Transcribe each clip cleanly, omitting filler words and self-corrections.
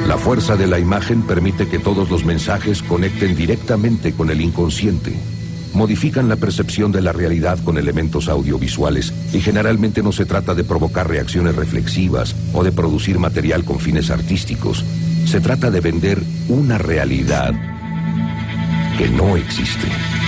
La fuerza de la imagen permite que todos los mensajes conecten directamente con el inconsciente. Modifican la percepción de la realidad con elementos audiovisuales y generalmente no se trata de provocar reacciones reflexivas o de producir material con fines artísticos. Se trata de vender una realidad que no existe.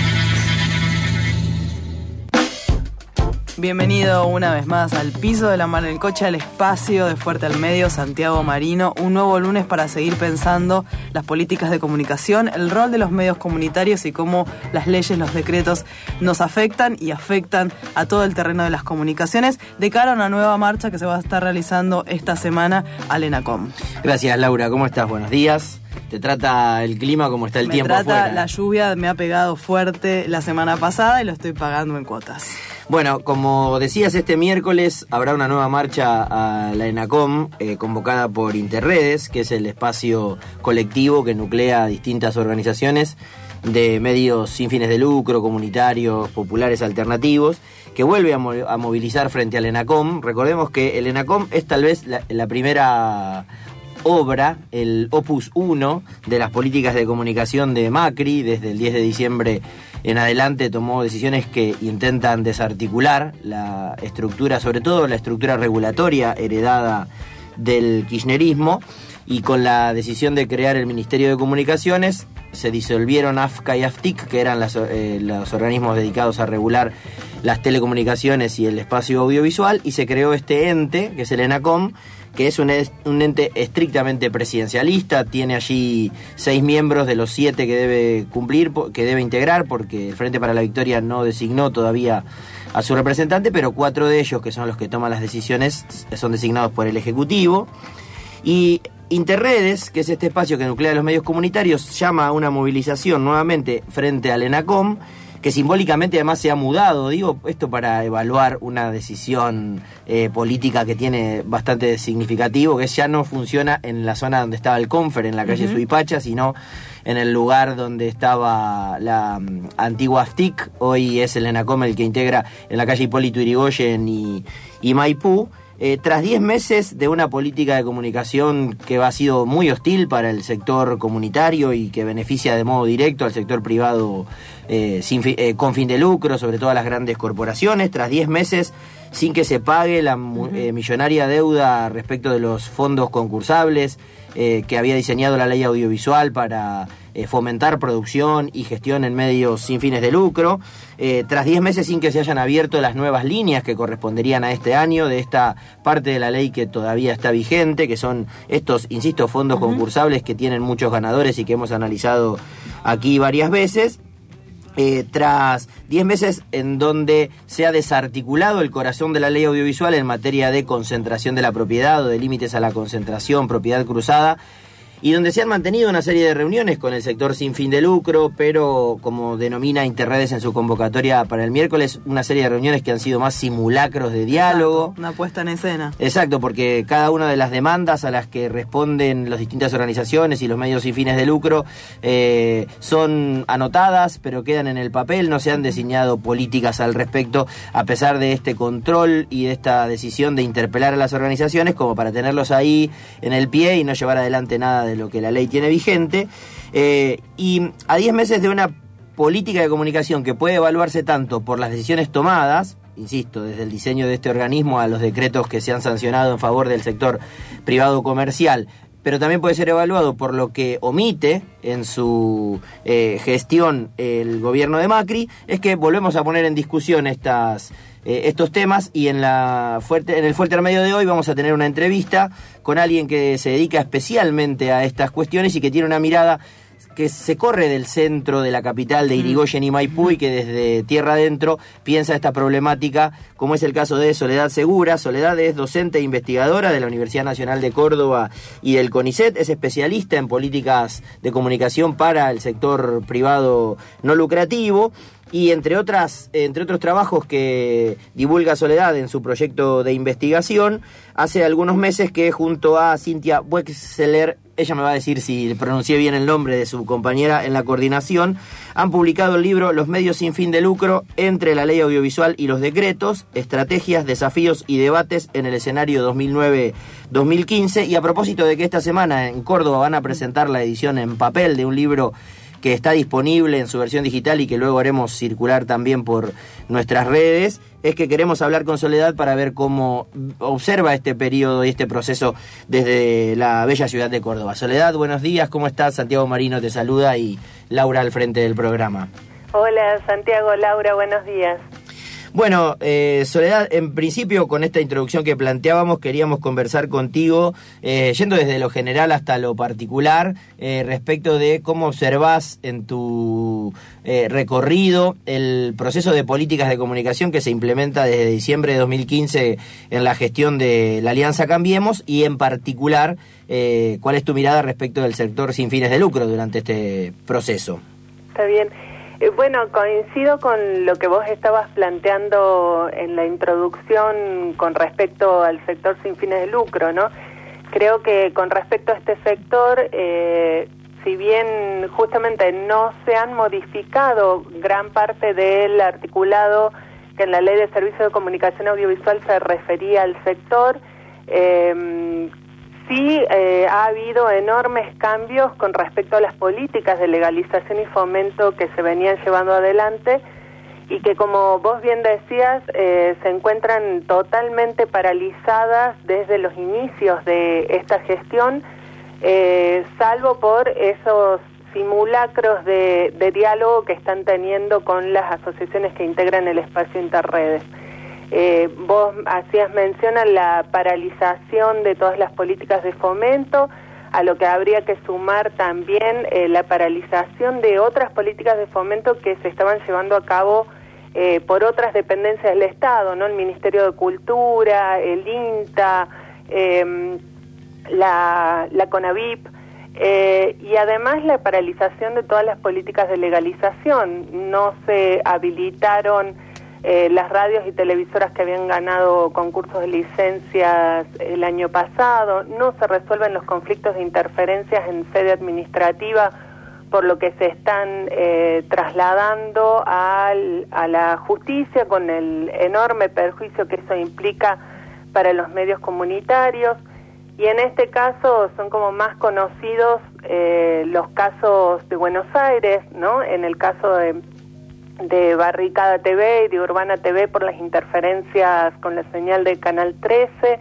Bienvenido una vez más al Piso de la Mar en el Coche, al espacio de Fuerte al Medio, Santiago Marino. Un nuevo lunes para seguir pensando las políticas de comunicación, el rol de los medios comunitarios y cómo las leyes, los decretos nos afectan y afectan a todo el terreno de las comunicaciones de cara a una nueva marcha que se va a estar realizando esta semana al ENACOM. Gracias, Laura. ¿Cómo estás? Buenos días. ¿Te trata el clima? ¿Cómo está el tiempo afuera? La lluvia me ha pegado fuerte la semana pasada y lo estoy pagando en cuotas. Bueno, como decías, este miércoles habrá una nueva marcha a la ENACOM convocada por Interredes, que es el espacio colectivo que nuclea distintas organizaciones de medios sin fines de lucro, comunitarios, populares, alternativos, que vuelve a movilizar frente al ENACOM. Recordemos que el ENACOM es tal vez la primera obra, el opus 1 de las políticas de comunicación de Macri. Desde el 10 de diciembre en adelante tomó decisiones que intentan desarticular la estructura, sobre todo la estructura regulatoria heredada del kirchnerismo, y con la decisión de crear el Ministerio de Comunicaciones se disolvieron AFCA y AFTIC, que eran los organismos dedicados a regular las telecomunicaciones y el espacio audiovisual, y se creó este ente, que es el ENACOM, que es un ente estrictamente presidencialista. Tiene allí 6 miembros de los 7 que debe cumplir, que debe integrar, porque el Frente para la Victoria no designó todavía a su representante, pero 4 de ellos, que son los que toman las decisiones, son designados por el Ejecutivo. Y Interredes, que es este espacio que nuclea los medios comunitarios, llama a una movilización nuevamente frente al ENACOM, que simbólicamente además se ha mudado, digo esto para evaluar una decisión política que tiene bastante significativo, que ya no funciona en la zona donde estaba el Confer, en la calle Suipacha, sino en el lugar donde estaba la antigua AFTIC. Hoy es el ENACOM el que integra en la calle Hipólito Yrigoyen y Maipú. Tras 10 meses de una política de comunicación que ha sido muy hostil para el sector comunitario y que beneficia de modo directo al sector privado con fin de lucro, sobre todo a las grandes corporaciones, tras 10 meses sin que se pague la millonaria deuda respecto de los fondos concursables que había diseñado la ley audiovisual para fomentar producción y gestión en medios sin fines de lucro, tras 10 meses sin que se hayan abierto las nuevas líneas que corresponderían a este año de esta parte de la ley que todavía está vigente, que son estos, insisto, fondos concursables que tienen muchos ganadores y que hemos analizado aquí varias veces. Tras 10 meses en donde se ha desarticulado el corazón de la ley audiovisual en materia de concentración de la propiedad o de límites a la concentración, propiedad cruzada, y donde se han mantenido una serie de reuniones con el sector sin fin de lucro, pero como denomina Interredes en su convocatoria para el miércoles, una serie de reuniones que han sido más simulacros de diálogo. Exacto, una puesta en escena. Exacto, porque cada una de las demandas a las que responden las distintas organizaciones y los medios sin fines de lucro son anotadas, pero quedan en el papel, no se han diseñado políticas al respecto, a pesar de este control y de esta decisión de interpelar a las organizaciones como para tenerlos ahí en el pie y no llevar adelante nada de lo que la ley tiene vigente, y a 10 meses de una política de comunicación que puede evaluarse tanto por las decisiones tomadas, insisto, desde el diseño de este organismo a los decretos que se han sancionado en favor del sector privado comercial, pero también puede ser evaluado por lo que omite en su gestión el gobierno de Macri, es que volvemos a poner en discusión estos temas, y en el Fuerte al Medio de hoy vamos a tener una entrevista con alguien que se dedica especialmente a estas cuestiones y que tiene una mirada que se corre del centro de la capital de Yrigoyen y Maipú y que desde tierra adentro piensa esta problemática, como es el caso de Soledad Segura. Soledad es docente e investigadora de la Universidad Nacional de Córdoba y del CONICET, es especialista en políticas de comunicación para el sector privado no lucrativo, y entre otros trabajos que divulga Soledad en su proyecto de investigación, hace algunos meses que junto a Cintia Wexler ella me va a decir si pronuncié bien el nombre de su compañera en la coordinación, han publicado el libro Los medios sin fin de lucro, entre la ley audiovisual y los decretos, estrategias, desafíos y debates en el escenario 2009-2015. Y a propósito de que esta semana en Córdoba van a presentar la edición en papel de un libro que está disponible en su versión digital y que luego haremos circular también por nuestras redes, es que queremos hablar con Soledad para ver cómo observa este periodo y este proceso desde la bella ciudad de Córdoba. Soledad, buenos días, ¿cómo estás? Santiago Marino te saluda y Laura al frente del programa. Hola Santiago, Laura, buenos días. Bueno, Soledad, en principio con esta introducción que planteábamos queríamos conversar contigo, yendo desde lo general hasta lo particular, respecto de cómo observás en tu recorrido el proceso de políticas de comunicación que se implementa desde diciembre de 2015 en la gestión de la Alianza Cambiemos y en particular cuál es tu mirada respecto del sector sin fines de lucro durante este proceso. Está bien. Bueno, coincido con lo que vos estabas planteando en la introducción con respecto al sector sin fines de lucro, ¿no? Creo que con respecto a este sector, si bien justamente no se han modificado gran parte del articulado que en la Ley de Servicios de Comunicación Audiovisual se refería al sector, sí ha habido enormes cambios con respecto a las políticas de legalización y fomento que se venían llevando adelante y que, como vos bien decías, se encuentran totalmente paralizadas desde los inicios de esta gestión, salvo por esos simulacros de diálogo que están teniendo con las asociaciones que integran el espacio Interredes. Vos hacías mención a la paralización de todas las políticas de fomento, a lo que habría que sumar también la paralización de otras políticas de fomento que se estaban llevando a cabo por otras dependencias del Estado, ¿no? El Ministerio de Cultura, el INTA, la CONAVIP, y además la paralización de todas las políticas de legalización. No se habilitaron las radios y televisoras que habían ganado concursos de licencias el año pasado, no se resuelven los conflictos de interferencias en sede administrativa, por lo que se están trasladando a la justicia con el enorme perjuicio que eso implica para los medios comunitarios. Y en este caso son como más conocidos los casos de Buenos Aires, ¿no? En el caso de Barricada TV y de Urbana TV por las interferencias con la señal de Canal 13,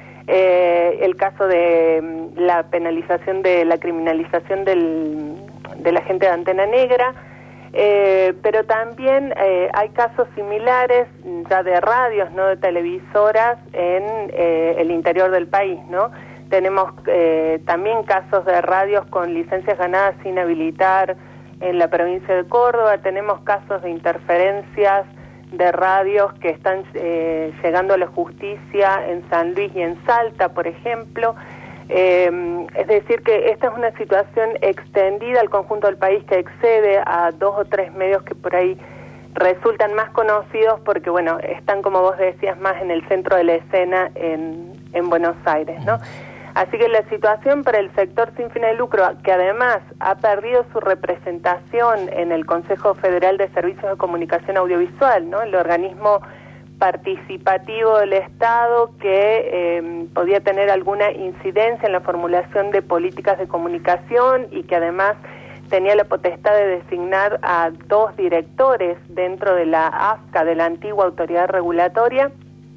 el caso de la penalización de la criminalización de la gente de Antena Negra, pero también hay casos similares ya de radios, no de televisoras, en el interior del país, ¿no? Tenemos también casos de radios con licencias ganadas sin habilitar en la provincia de Córdoba, tenemos casos de interferencias de radios que están llegando a la justicia en San Luis y en Salta, por ejemplo. Es decir, que esta es una situación extendida al conjunto del país que excede a 2 o 3 medios que por ahí resultan más conocidos porque, bueno, están, como vos decías, más en el centro de la escena en Buenos Aires, ¿no? Así que la situación para el sector sin fines de lucro, que además ha perdido su representación en el Consejo Federal de Servicios de Comunicación Audiovisual, ¿no? El organismo participativo del Estado que podía tener alguna incidencia en la formulación de políticas de comunicación y que además tenía la potestad de designar a 2 directores dentro de la AFCA, de la antigua autoridad regulatoria.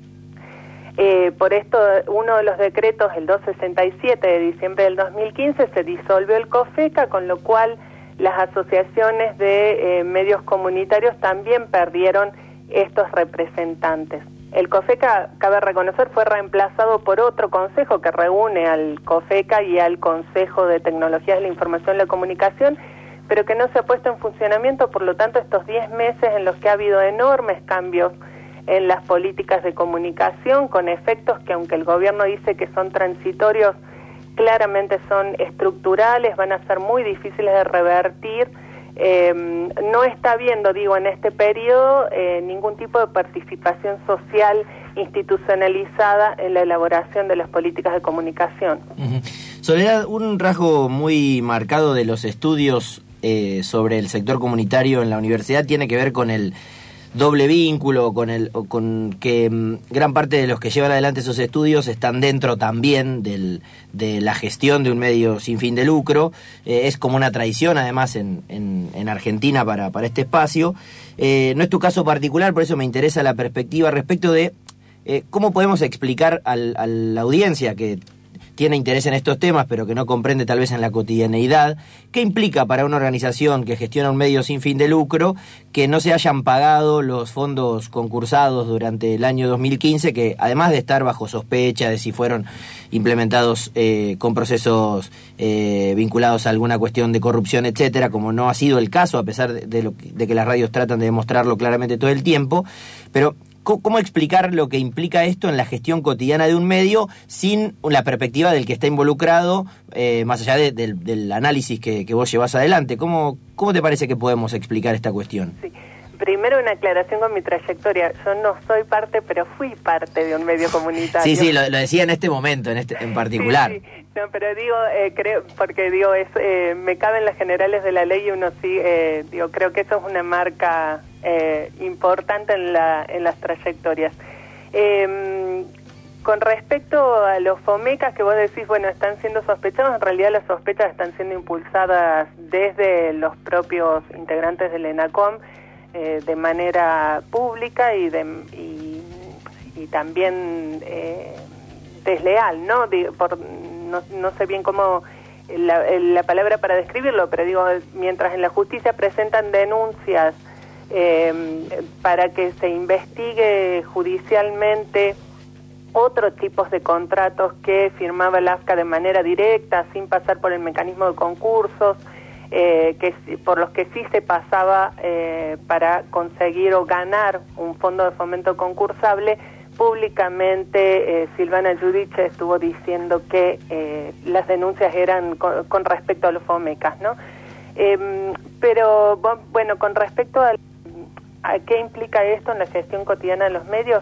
Por esto, uno de los decretos, el 267 de diciembre del 2015, se disolvió el COFECA, con lo cual las asociaciones de medios comunitarios también perdieron estos representantes. El COFECA, cabe reconocer, fue reemplazado por otro consejo que reúne al COFECA y al Consejo de Tecnologías de la Información y la Comunicación, pero que no se ha puesto en funcionamiento. Por lo tanto, estos 10 meses en los que ha habido enormes cambios en las políticas de comunicación, con efectos que, aunque el gobierno dice que son transitorios, claramente son estructurales, van a ser muy difíciles de revertir. No está habiendo, digo, en este periodo ningún tipo de participación social institucionalizada en la elaboración de las políticas de comunicación. Soledad, un rasgo muy marcado de los estudios sobre el sector comunitario en la universidad tiene que ver con el doble vínculo, con que gran parte de los que llevan adelante esos estudios están dentro también de la gestión de un medio sin fin de lucro. Es como una tradición, además, en Argentina para este espacio. No es tu caso particular, por eso me interesa la perspectiva respecto de cómo podemos explicar a la audiencia que tiene interés en estos temas, pero que no comprende tal vez en la cotidianeidad, ¿qué implica para una organización que gestiona un medio sin fin de lucro que no se hayan pagado los fondos concursados durante el año 2015, que además de estar bajo sospecha de si fueron implementados con procesos vinculados a alguna cuestión de corrupción, etcétera, como no ha sido el caso, a pesar de que las radios tratan de demostrarlo claramente todo el tiempo, pero ¿cómo explicar lo que implica esto en la gestión cotidiana de un medio sin la perspectiva del que está involucrado, más allá del análisis que vos llevás adelante? ¿Cómo te parece que podemos explicar esta cuestión? Sí. Primero, una aclaración con mi trayectoria. Yo no soy parte, pero fui parte de un medio comunitario. Sí, lo decía en este momento, en particular. Sí. No, pero digo, me caben las generales de la ley y uno sí, creo que eso es una marca importante en las trayectorias. Con respecto a los FOMECAS que vos decís, bueno, están siendo sospechados, en realidad las sospechas están siendo impulsadas desde los propios integrantes del ENACOM, de manera pública y también desleal, ¿no? No sé bien cómo la palabra para describirlo, pero digo, mientras en la justicia presentan denuncias para que se investigue judicialmente otros tipos de contratos que firmaba el AFCA de manera directa, sin pasar por el mecanismo de concursos, por los que sí se pasaba para conseguir o ganar un fondo de fomento concursable. Públicamente Silvana Giudice estuvo diciendo que las denuncias eran con respecto a los FOMECAS, ¿no? Pero bueno, con respecto a qué implica esto en la gestión cotidiana de los medios.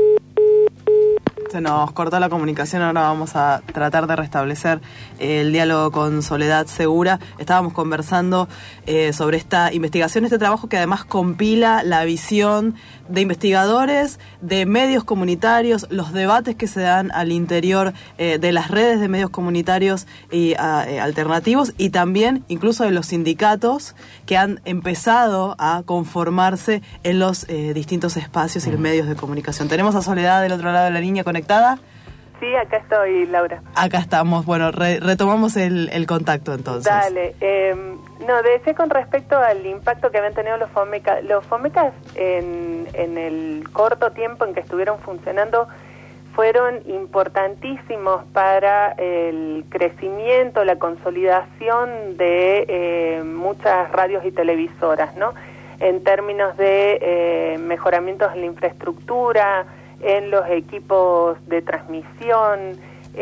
Se nos cortó la comunicación, ahora vamos a tratar de restablecer el diálogo con Soledad Segura. Estábamos conversando sobre esta investigación, este trabajo que además compila la visión de investigadores, de medios comunitarios, los debates que se dan al interior de las redes de medios comunitarios y alternativos, y también incluso de los sindicatos que han empezado a conformarse en los distintos espacios y los medios de comunicación. Tenemos a Soledad del otro lado de la línea conectada. Sí, acá estoy, Laura. Acá estamos. Bueno, retomamos el contacto entonces. Dale. Decía con respecto al impacto que habían tenido los FOMECAS. Los FOMECAS en el corto tiempo en que estuvieron funcionando fueron importantísimos para el crecimiento, la consolidación de muchas radios y televisoras, ¿no? En términos de mejoramientos en la infraestructura, en los equipos de transmisión,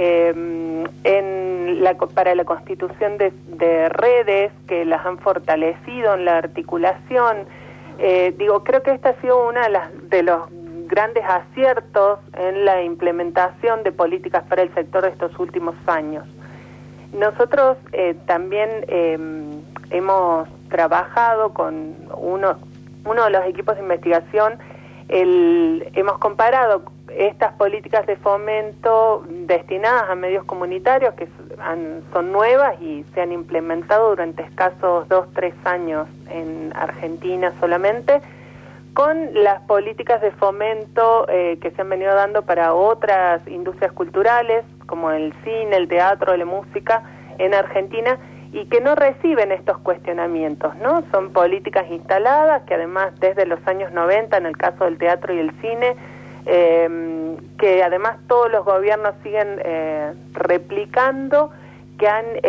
para la constitución de redes que las han fortalecido en la articulación. Creo que esta ha sido una de los grandes aciertos en la implementación de políticas para el sector de estos últimos años. Nosotros también hemos trabajado con uno de los equipos de investigación. Hemos comparado estas políticas de fomento destinadas a medios comunitarios que son nuevas y se han implementado durante escasos 2-3 años en Argentina solamente, con las políticas de fomento que se han venido dando para otras industrias culturales como el cine, el teatro, la música en Argentina, y que no reciben estos cuestionamientos, ¿no? Son políticas instaladas que además desde los años 90, en el caso del teatro y el cine, que además todos los gobiernos siguen replicando, que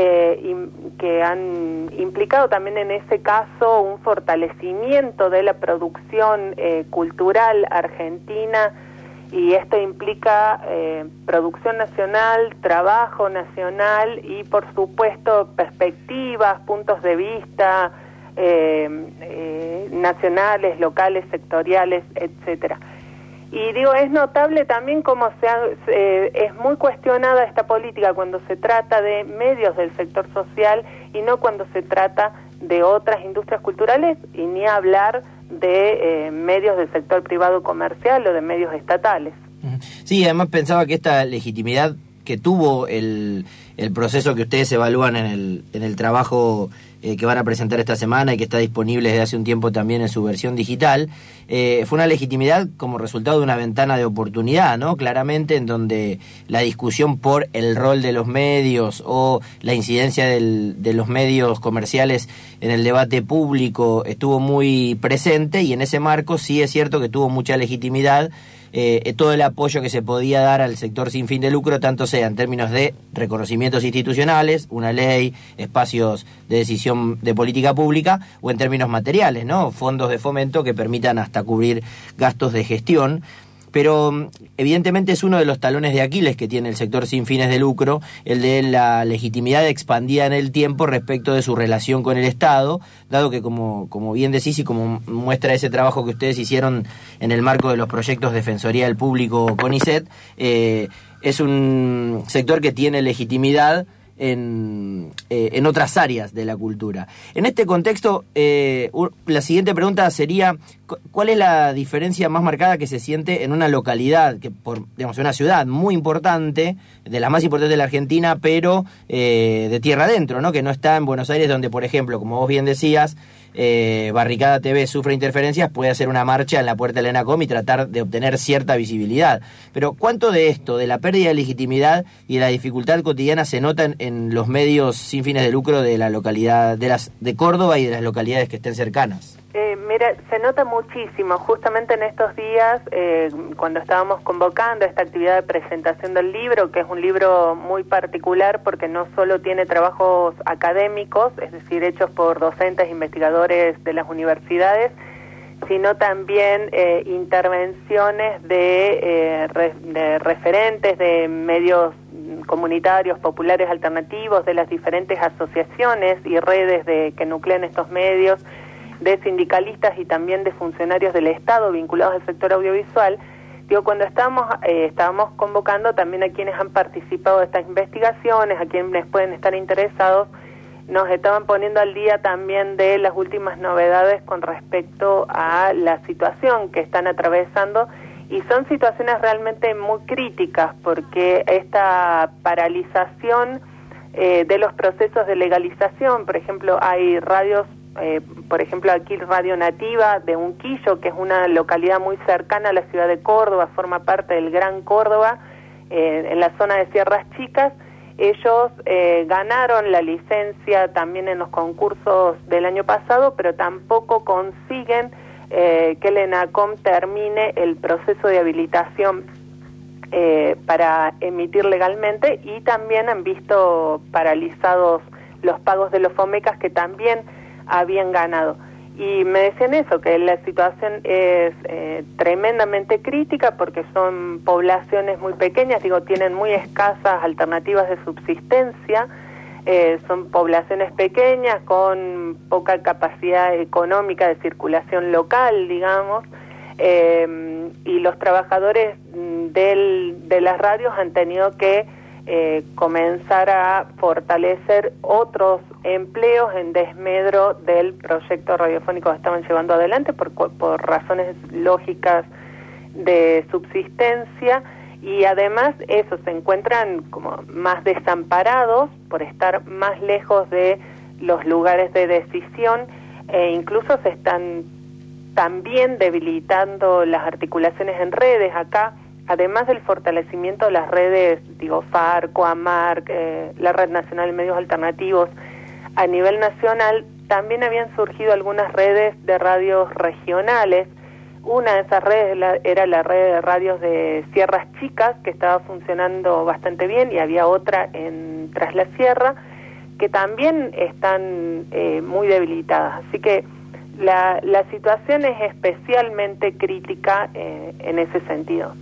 han implicado también en ese caso un fortalecimiento de la producción cultural argentina, y esto implica producción nacional, trabajo nacional y, por supuesto, perspectivas, puntos de vista nacionales, locales, sectoriales, etcétera. Y digo, es notable también cómo es muy cuestionada esta política cuando se trata de medios del sector social y no cuando se trata de otras industrias culturales, y ni hablar de medios del sector privado comercial o de medios estatales. Sí, además pensaba que esta legitimidad que tuvo el proceso que ustedes evalúan en el trabajo que van a presentar esta semana y que está disponible desde hace un tiempo también en su versión digital, fue una legitimidad como resultado de una ventana de oportunidad, ¿no? Claramente, en donde la discusión por el rol de los medios o la incidencia de los medios comerciales en el debate público estuvo muy presente, y en ese marco sí es cierto que tuvo mucha legitimidad todo el apoyo que se podía dar al sector sin fin de lucro, tanto sea en términos de reconocimientos institucionales, una ley, espacios de decisión de política pública, o en términos materiales, ¿no? Fondos de fomento que permitan hasta cubrir gastos de gestión. Pero evidentemente es uno de los talones de Aquiles que tiene el sector sin fines de lucro, el de la legitimidad expandida en el tiempo respecto de su relación con el Estado, dado que, como bien decís y como muestra ese trabajo que ustedes hicieron en el marco de los proyectos Defensoría del Público CONICET, es un sector que tiene legitimidad en otras áreas de la cultura. En este contexto, la siguiente pregunta sería: ¿cuál es la diferencia más marcada que se siente en una localidad, una ciudad muy importante, de las más importantes de la Argentina, pero de tierra adentro, ¿no? Que no está en Buenos Aires, donde, por ejemplo, como vos bien decías, Barricada TV sufre interferencias, puede hacer una marcha en la puerta de la ENACOM y tratar de obtener cierta visibilidad. Pero ¿cuánto de esto, de la pérdida de legitimidad y de la dificultad cotidiana, se nota en los medios sin fines de lucro de la localidad, de Córdoba y de las localidades que estén cercanas? Mira, se nota muchísimo. Justamente en estos días, cuando estábamos convocando esta actividad de presentación del libro, que es un libro muy particular porque no solo tiene trabajos académicos, es decir, hechos por docentes e investigadores de las universidades, sino también intervenciones de referentes de medios comunitarios, populares, alternativos, de las diferentes asociaciones y redes que nuclean estos medios, de sindicalistas y también de funcionarios del Estado vinculados al sector audiovisual. Digo, cuando estábamos convocando también a quienes han participado de estas investigaciones, a quienes pueden estar interesados, nos estaban poniendo al día también de las últimas novedades con respecto a la situación que están atravesando, y son situaciones realmente muy críticas, porque esta paralización de los procesos de legalización, por ejemplo, hay radios, por ejemplo, aquí Radio Nativa de Unquillo, que es una localidad muy cercana a la ciudad de Córdoba, forma parte del Gran Córdoba, en la zona de Sierras Chicas. Ellos ganaron la licencia también en los concursos del año pasado, pero tampoco consiguen que el ENACOM termine el proceso de habilitación para emitir legalmente, y también han visto paralizados los pagos de los FOMECAS, que también habían ganado. Y me decían eso, que la situación es tremendamente crítica porque son poblaciones muy pequeñas, tienen muy escasas alternativas de subsistencia, son poblaciones pequeñas con poca capacidad económica de circulación local, digamos, y los trabajadores de las radios han tenido que comenzar a fortalecer otros empleos en desmedro del proyecto radiofónico que estaban llevando adelante por razones lógicas de subsistencia, y además eso, se encuentran como más desamparados por estar más lejos de los lugares de decisión, e incluso se están también debilitando las articulaciones en redes. Acá, además del fortalecimiento de las redes, FARC, AMARC, la Red Nacional de Medios Alternativos, a nivel nacional también habían surgido algunas redes de radios regionales. Una de esas redes era la red de radios de Sierras Chicas, que estaba funcionando bastante bien, y había otra en Tras la Sierra, que también están muy debilitadas. Así que la situación es especialmente crítica en ese sentido.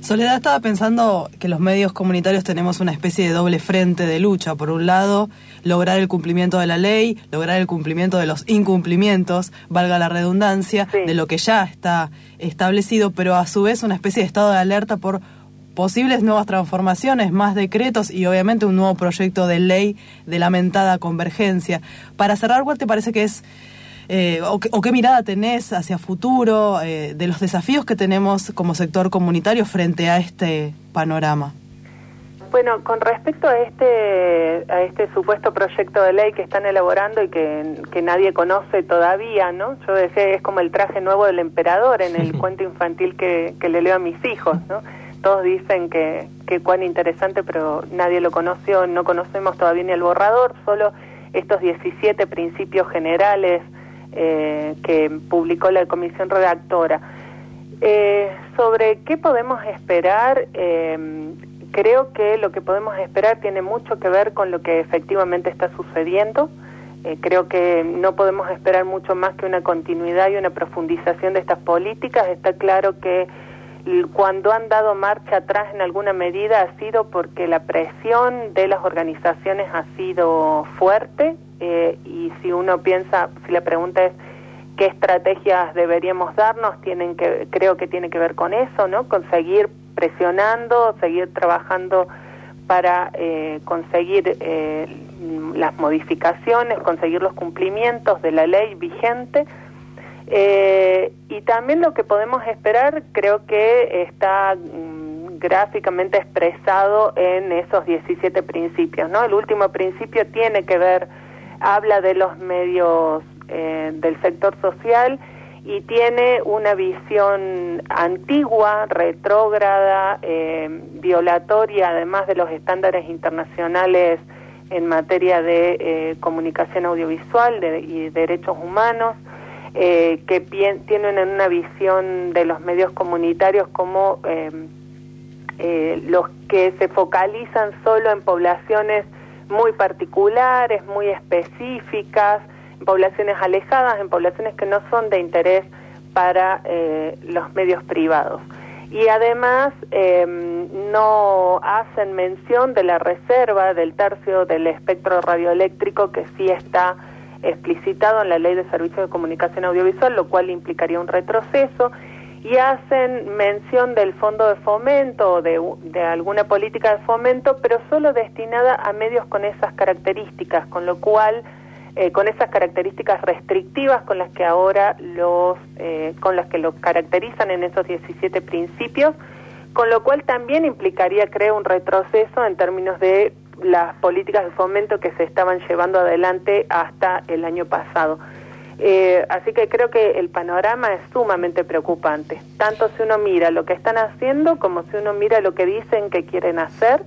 Soledad, estaba pensando que los medios comunitarios tenemos una especie de doble frente de lucha. Por un lado, lograr el cumplimiento de la ley, lograr el cumplimiento de los incumplimientos, valga la redundancia, sí, de lo que ya está establecido, pero a su vez una especie de estado de alerta por posibles nuevas transformaciones, más decretos y obviamente un nuevo proyecto de ley de lamentada convergencia. Para cerrar, ¿cuál te parece que es o qué mirada tenés hacia futuro de los desafíos que tenemos como sector comunitario frente a este panorama? Bueno, con respecto a este supuesto proyecto de ley que están elaborando y que nadie conoce todavía, ¿no? Yo decía, es como el traje nuevo del emperador en el cuento infantil que le leo a mis hijos, ¿no? Todos dicen que cuán interesante, pero nadie lo conoció, no conocemos todavía ni el borrador, solo estos 17 principios generales que publicó la comisión redactora. Sobre qué podemos esperar, creo que lo que podemos esperar tiene mucho que ver con lo que efectivamente está sucediendo. Creo que no podemos esperar mucho más que una continuidad y una profundización de estas políticas. Está claro que cuando han dado marcha atrás en alguna medida ha sido porque la presión de las organizaciones ha sido fuerte, y si uno piensa, si la pregunta es qué estrategias deberíamos darnos, creo que tiene que ver con eso, ¿no? Con seguir presionando, seguir trabajando para conseguir las modificaciones, conseguir los cumplimientos de la ley vigente. Y también lo que podemos esperar creo que está gráficamente expresado en esos 17 principios, ¿no? El último principio tiene que ver, habla de los medios del sector social y tiene una visión antigua, retrógrada, violatoria además de los estándares internacionales en materia de comunicación audiovisual y derechos humanos. Que tienen una visión de los medios comunitarios como los que se focalizan solo en poblaciones muy particulares, muy específicas, en poblaciones alejadas, en poblaciones que no son de interés para los medios privados. Y además no hacen mención de la reserva del tercio del espectro radioeléctrico que sí está explicitado en la Ley de Servicios de Comunicación Audiovisual, lo cual implicaría un retroceso, y hacen mención del fondo de fomento o de alguna política de fomento, pero solo destinada a medios con esas características, con lo cual, con esas características restrictivas con las que ahora los caracterizan en esos 17 principios, con lo cual también implicaría, creo, un retroceso en términos de las políticas de fomento que se estaban llevando adelante hasta el año pasado. Así que creo que el panorama es sumamente preocupante, tanto si uno mira lo que están haciendo como si uno mira lo que dicen que quieren hacer,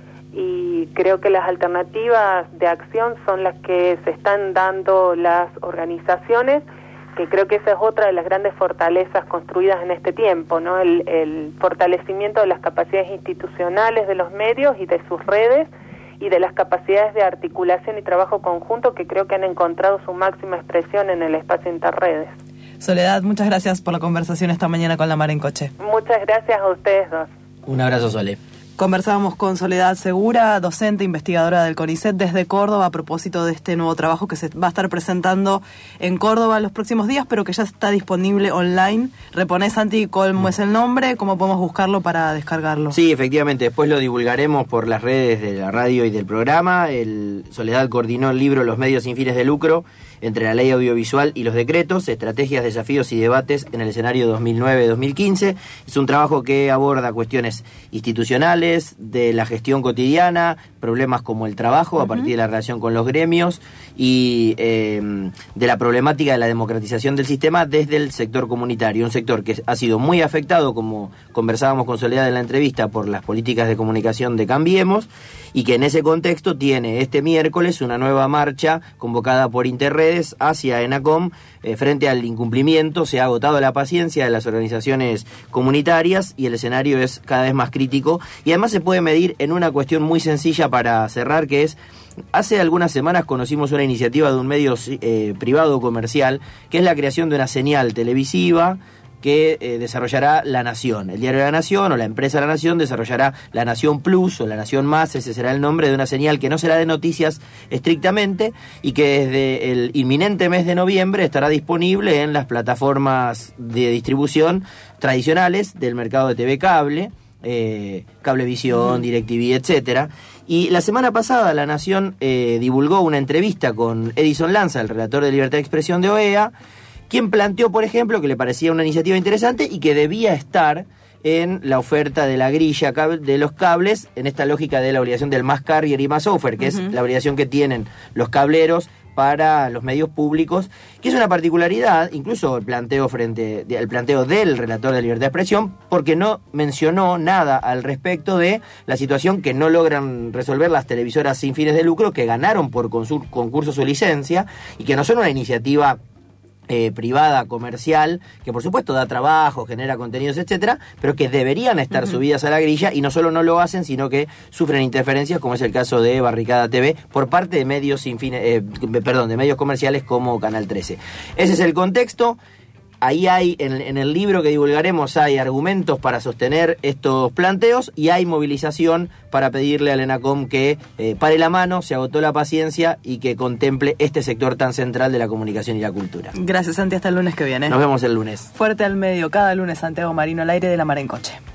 y creo que las alternativas de acción son las que se están dando las organizaciones, que creo que esa es otra de las grandes fortalezas construidas en este tiempo, ¿no? El fortalecimiento de las capacidades institucionales de los medios y de sus redes, y de las capacidades de articulación y trabajo conjunto que creo que han encontrado su máxima expresión en el espacio interredes. Soledad, muchas gracias por la conversación esta mañana con La Mar en Coche. Muchas gracias a ustedes dos. Un abrazo, Sole. Conversábamos con Soledad Segura, docente, investigadora del CONICET desde Córdoba, a propósito de este nuevo trabajo que se va a estar presentando en Córdoba en los próximos días, pero que ya está disponible online. Reponés, Santi, cómo es el nombre, cómo podemos buscarlo para descargarlo. Sí, efectivamente, después lo divulgaremos por las redes de la radio y del programa. Soledad coordinó el libro Los medios sin fines de lucro, entre la ley audiovisual y los decretos, estrategias, desafíos y debates en el escenario 2009-2015. Es un trabajo que aborda cuestiones institucionales, de la gestión cotidiana, problemas como el trabajo a partir de la relación con los gremios y de la problemática de la democratización del sistema desde el sector comunitario, un sector que ha sido muy afectado, como conversábamos con Soledad en la entrevista, por las políticas de comunicación de Cambiemos, y que en ese contexto tiene este miércoles una nueva marcha convocada por Interredes hacia ENACOM frente al incumplimiento. Se ha agotado la paciencia de las organizaciones comunitarias y el escenario es cada vez más crítico, y además se puede medir en una cuestión muy sencilla para cerrar, que es: hace algunas semanas conocimos una iniciativa de un medio privado comercial, que es la creación de una señal televisiva que desarrollará La Nación. El diario La Nación o la empresa La Nación desarrollará La Nación Plus o La Nación Más, ese será el nombre de una señal que no será de noticias estrictamente y que desde el inminente mes de noviembre estará disponible en las plataformas de distribución tradicionales del mercado de TV cable, Cablevisión, DirecTV, etcétera. Y la semana pasada La Nación divulgó una entrevista con Edison Lanza, el relator de Libertad de Expresión de OEA, quien planteó, por ejemplo, que le parecía una iniciativa interesante y que debía estar en la oferta de la grilla de los cables, en esta lógica de la obligación del más carrier y más offer, que es la obligación que tienen los cableros para los medios públicos, que es una particularidad, incluso el planteo del relator de Libertad de Expresión, porque no mencionó nada al respecto de la situación que no logran resolver las televisoras sin fines de lucro, que ganaron por concurso su licencia, y que no son una iniciativa privada, comercial, que por supuesto da trabajo, genera contenidos, etcétera, pero que deberían estar subidas a la grilla, y no solo no lo hacen, sino que sufren interferencias, como es el caso de Barricada TV, por parte de medios de medios comerciales como Canal 13. Ese es el contexto. Ahí hay, en el libro que divulgaremos, hay argumentos para sostener estos planteos y hay movilización para pedirle al ENACOM que pare la mano, se agotó la paciencia y que contemple este sector tan central de la comunicación y la cultura. Gracias, Santi. Hasta el lunes que viene. Nos vemos el lunes. Fuerte al medio, cada lunes, Santiago Marino al aire de La Mar en Coche.